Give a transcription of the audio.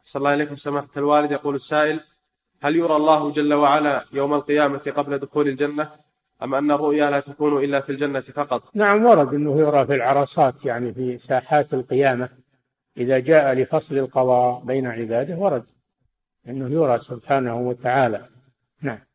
صلى الله عليكم سماحة الوالد. يقول السائل: هل يرى الله جل وعلا يوم القيامة قبل دخول الجنة، أم أن الرؤيا لا تكون إلا في الجنة فقط؟ نعم، ورد أنه يرى في العرصات، يعني في ساحات القيامة إذا جاء لفصل القضاء بين عباده، ورد أنه يرى سبحانه وتعالى. نعم.